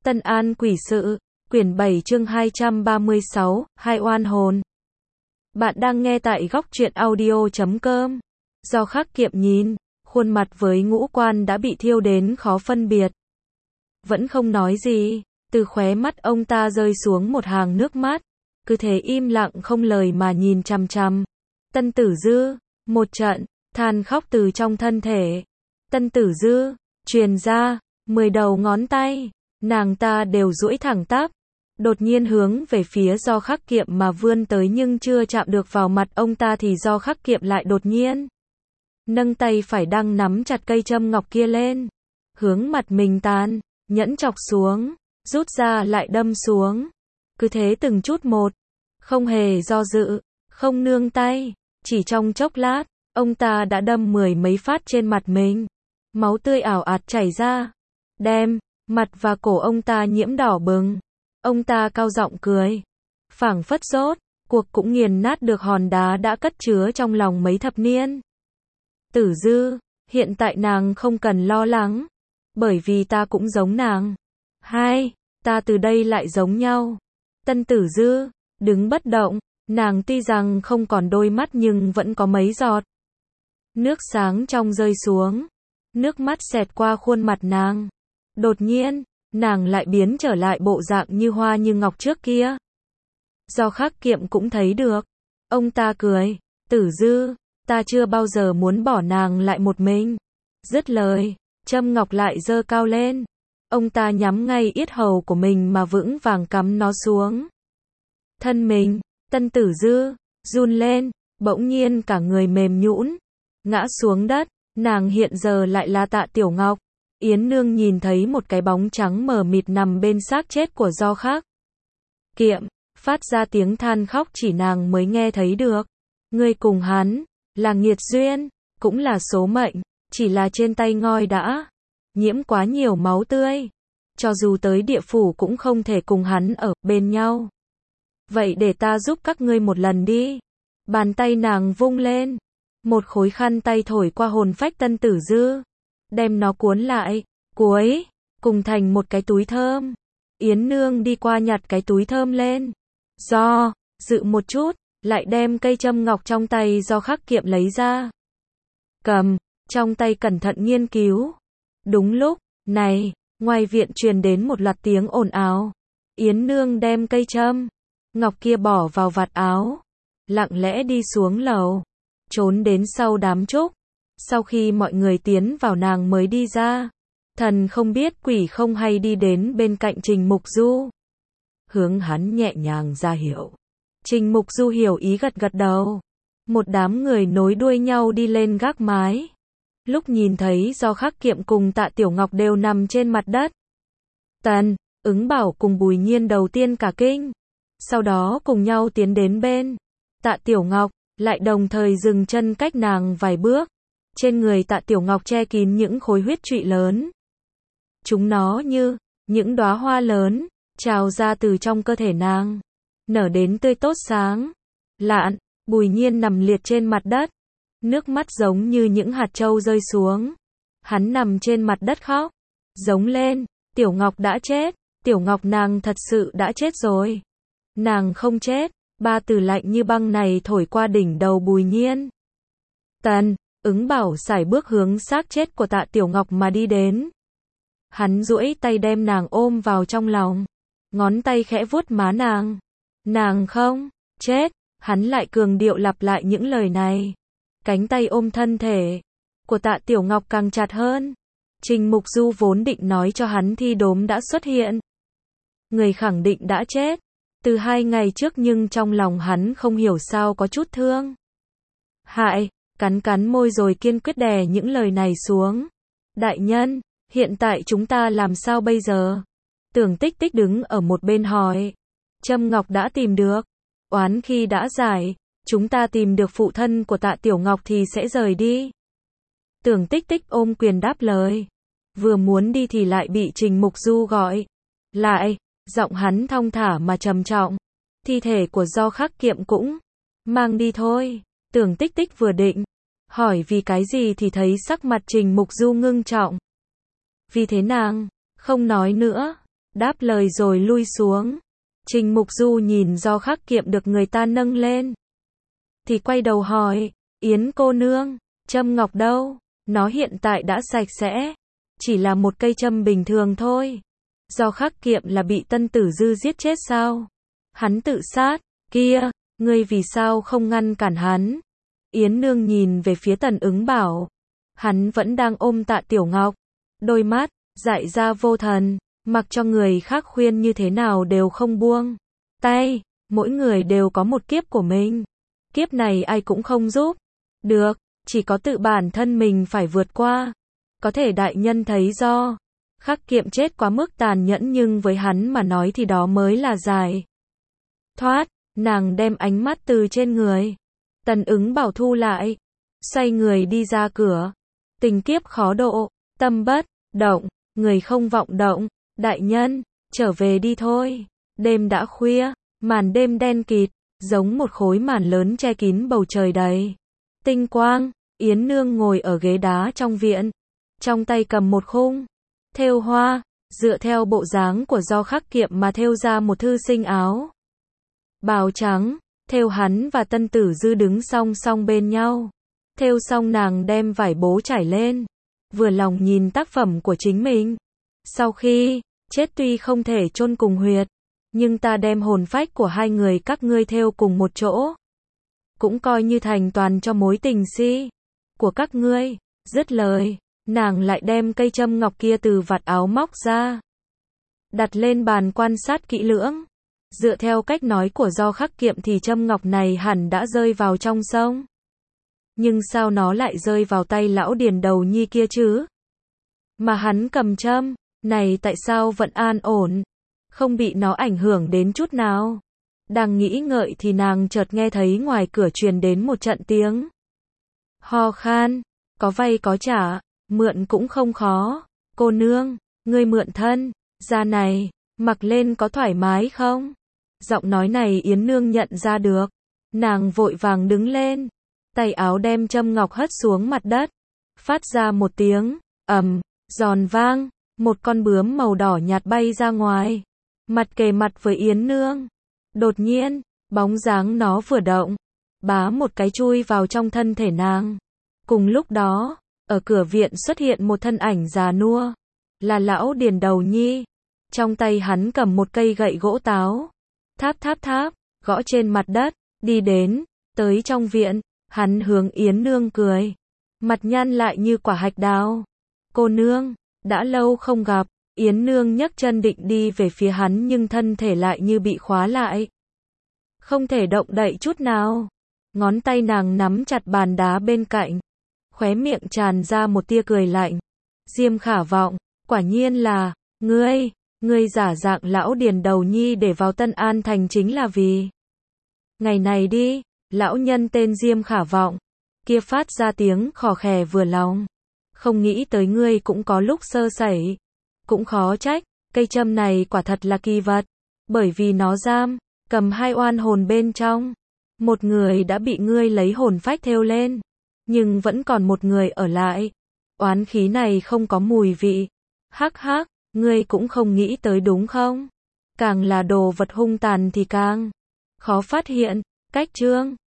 Tân An Quỷ Sự, quyển 7 chương 236, Hai oan hồn. Bạn đang nghe tại góc truyện audio.com. Do Khắc Kiệm nhìn, khuôn mặt với ngũ quan đã bị thiêu đến khó phân biệt. Vẫn không nói gì, từ khóe mắt ông ta rơi xuống một hàng nước mắt, cứ thế im lặng không lời mà nhìn chằm chằm. Tân Tử Dư, một trận, than khóc từ trong thân thể. Tân Tử Dư, truyền ra, 10 đầu ngón tay, nàng ta đều duỗi thẳng tắp, đột nhiên hướng về phía Do Khắc Kiệm mà vươn tới nhưng chưa chạm được vào mặt ông ta thì Do Khắc Kiệm lại đột nhiên nâng tay phải đang nắm chặt cây châm ngọc kia lên, hướng mặt mình tàn nhẫn chọc xuống, rút ra lại đâm xuống, cứ thế từng chút một, không hề do dự, không nương tay, chỉ trong chốc lát, ông ta đã đâm 10 mấy phát trên mặt mình, máu tươi ảo ạt chảy ra, đem mặt và cổ ông ta nhiễm đỏ bừng. Ông ta cao giọng cười, phảng phất rốt cuộc cũng nghiền nát được hòn đá đã cất chứa trong lòng mấy thập niên. Tử Dư, hiện tại nàng không cần lo lắng, bởi vì ta cũng giống nàng. Hai, ta từ đây lại giống nhau. Tân Tử Dư, đứng bất động, nàng tuy rằng không còn đôi mắt nhưng vẫn có mấy giọt nước sáng trong rơi xuống, nước mắt xẹt qua khuôn mặt nàng. Đột nhiên, nàng lại biến trở lại bộ dạng như hoa như ngọc trước kia. Do Khắc Kiệm cũng thấy được. Ông ta cười, Tử Dư, ta chưa bao giờ muốn bỏ nàng lại một mình. Dứt lời, châm ngọc lại giơ cao lên. Ông ta nhắm ngay yết hầu của mình mà vững vàng cắm nó xuống. Thân mình, Tân Tử Dư, run lên, bỗng nhiên cả người mềm nhũn, ngã xuống đất. Nàng hiện giờ lại là Tạ Tiểu Ngọc. Yến Nương nhìn thấy một cái bóng trắng mờ mịt nằm bên xác chết của Do Khắc Kiệm, phát ra tiếng than khóc chỉ nàng mới nghe thấy được. Ngươi cùng hắn, là nghiệt duyên, cũng là số mệnh, chỉ là trên tay ngoi đã nhiễm quá nhiều máu tươi. Cho dù tới địa phủ cũng không thể cùng hắn ở bên nhau. Vậy để ta giúp các ngươi một lần đi. Bàn tay nàng vung lên, một khối khăn tay thổi qua hồn phách Tân Tử Dư, đem nó cuốn lại, cuối cùng thành một cái túi thơm. Yến Nương đi qua nhặt cái túi thơm lên, do dự một chút, lại đem cây châm ngọc trong tay Do Khắc Kiệm lấy ra, cầm trong tay cẩn thận nghiên cứu. Đúng lúc này, ngoài viện truyền đến một loạt tiếng ồn ào. Yến Nương đem cây châm ngọc kia bỏ vào vạt áo, lặng lẽ đi xuống lầu, trốn đến sau đám trúc. Sau khi mọi người tiến vào nàng mới đi ra. Thần không biết quỷ không hay đi đến bên cạnh Trình Mục Du, hướng hắn nhẹ nhàng ra hiệu. Trình Mục Du hiểu ý gật gật đầu. Một đám người nối đuôi nhau đi lên gác mái. Lúc nhìn thấy Do Khắc Kiệm cùng Tạ Tiểu Ngọc đều nằm trên mặt đất, Tần Ứng Bảo cùng Bùi Nhiên đầu tiên cả kinh, sau đó cùng nhau tiến đến bên Tạ Tiểu Ngọc, lại đồng thời dừng chân cách nàng vài bước. Trên người Tạ Tiểu Ngọc che kín những khối huyết trụy lớn. Chúng nó như những đóa hoa lớn, trào ra từ trong cơ thể nàng, nở đến tươi tốt sáng lạn. Bùi Nhiên nằm liệt trên mặt đất, nước mắt giống như những hạt châu rơi xuống. Hắn nằm trên mặt đất khóc, giống lên, Tiểu Ngọc đã chết, Tiểu Ngọc nàng thật sự đã chết rồi. Nàng không chết. Ba từ lạnh như băng này thổi qua đỉnh đầu Bùi Nhiên. Tần Ứng Bảo sải bước hướng xác chết của Tạ Tiểu Ngọc mà đi đến. Hắn duỗi tay đem nàng ôm vào trong lòng, ngón tay khẽ vuốt má nàng. Nàng không chết, hắn lại cường điệu lặp lại những lời này. Cánh tay ôm thân thể của Tạ Tiểu Ngọc càng chặt hơn. Trình Mục Du vốn định nói cho hắn thi đốm đã xuất hiện, người khẳng định đã chết từ 2 ngày trước, nhưng trong lòng hắn không hiểu sao có chút thương hại, cắn môi rồi kiên quyết đè những lời này xuống. Đại nhân, hiện tại chúng ta làm sao bây giờ? Tưởng Tích Tích đứng ở một bên hỏi. Châm ngọc đã tìm được, oán khi đã giải, chúng ta tìm được phụ thân của Tạ Tiểu Ngọc thì sẽ rời đi. Tưởng Tích Tích ôm quyền đáp lời, vừa muốn đi thì lại bị Trình Mục Du gọi lại. Giọng hắn thong thả mà trầm trọng, thi thể của Do Khắc Kiệm cũng mang đi thôi. Tưởng Tích Tích vừa định hỏi vì cái gì thì thấy sắc mặt Trình Mục Du ngưng trọng. Vì thế nàng không nói nữa, đáp lời rồi lui xuống. Trình Mục Du nhìn Do Khắc Kiệm được người ta nâng lên, thì quay đầu hỏi, Yến cô nương, châm ngọc đâu? Nó hiện tại đã sạch sẽ, chỉ là một cây châm bình thường thôi. Do Khắc Kiệm là bị Tân Tử Dư giết chết sao? Hắn tự sát, kia, ngươi vì sao không ngăn cản hắn? Yến nương nhìn về phía Tần Ứng Bảo. Hắn vẫn đang ôm Tạ Tiểu Ngọc, đôi mắt dại ra vô thần, mặc cho người khác khuyên như thế nào đều không buông tay. Mỗi người đều có một kiếp của mình, kiếp này ai cũng không giúp được, chỉ có tự bản thân mình phải vượt qua. Có thể đại nhân thấy Do Khắc Kiệm chết quá mức tàn nhẫn, nhưng với hắn mà nói thì đó mới là giải thoát. Nàng đem ánh mắt từ trên người Tần Ứng Bảo thu lại, xoay người đi ra cửa. Tình kiếp khó độ, tâm bất động, người không vọng động. Đại nhân, trở về đi thôi. Đêm đã khuya, màn đêm đen kịt, giống một khối màn lớn che kín bầu trời đầy tinh quang. Yến nương ngồi ở ghế đá trong viện, trong tay cầm một khung thêu hoa, dựa theo bộ dáng của Do Khắc Kiệm mà thêu ra một thư sinh áo bào trắng. Thêu hắn và Tân Tử Dư đứng song song bên nhau. Thêu xong nàng đem vải bố trải lên, vừa lòng nhìn tác phẩm của chính mình. Sau khi chết tuy không thể chôn cùng huyệt, nhưng ta đem hồn phách của hai người các ngươi thêu cùng một chỗ, cũng coi như thành toàn cho mối tình si của các ngươi. Dứt lời, nàng lại đem cây châm ngọc kia từ vạt áo móc ra, đặt lên bàn quan sát kỹ lưỡng. Dựa theo cách nói của Do Khắc Kiệm thì châm ngọc này hẳn đã rơi vào trong sông. Nhưng sao nó lại rơi vào tay lão Điền Đầu Nhi kia chứ? Mà hắn cầm châm này tại sao vẫn an ổn, không bị nó ảnh hưởng đến chút nào? Đang nghĩ ngợi thì nàng chợt nghe thấy ngoài cửa truyền đến một trận tiếng ho khan. Có vay có trả, mượn cũng không khó. Cô nương, ngươi mượn thân da này, mặc lên có thoải mái không? Giọng nói này Yến nương nhận ra được. Nàng vội vàng đứng lên, tay áo đem châm ngọc hất xuống mặt đất, phát ra một tiếng ầm giòn vang. Một con bướm màu đỏ nhạt bay ra ngoài, mặt kề mặt với Yến nương. Đột nhiên, bóng dáng nó vừa động, bá một cái chui vào trong thân thể nàng. Cùng lúc đó, ở cửa viện xuất hiện một thân ảnh già nua, là lão Điền Đầu Nhi. Trong tay hắn cầm một cây gậy gỗ táo, tháp tháp tháp, gõ trên mặt đất. Đi đến, tới trong viện, hắn hướng Yến nương cười, mặt nhăn lại như quả hạch đào. Cô nương, đã lâu không gặp. Yến nương nhấc chân định đi về phía hắn nhưng thân thể lại như bị khóa lại, không thể động đậy chút nào. Ngón tay nàng nắm chặt bàn đá bên cạnh, khóe miệng tràn ra một tia cười lạnh. Diêm Khả Vọng, quả nhiên là ngươi giả dạng lão Điền Đầu Nhi để vào Tân An Thành chính là vì ngày này đi. Lão nhân tên Diêm Khả Vọng kia phát ra tiếng khò khè vừa lòng. Không nghĩ tới ngươi cũng có lúc sơ sẩy. Cũng khó trách, cây châm này quả thật là kỳ vật, bởi vì nó giam cầm hai oan hồn bên trong. Một người đã bị ngươi lấy hồn phách thêu lên, nhưng vẫn còn một người ở lại. Oán khí này không có mùi vị. Hắc hắc, ngươi cũng không nghĩ tới đúng không? Càng là đồ vật hung tàn thì càng khó phát hiện. Cách chương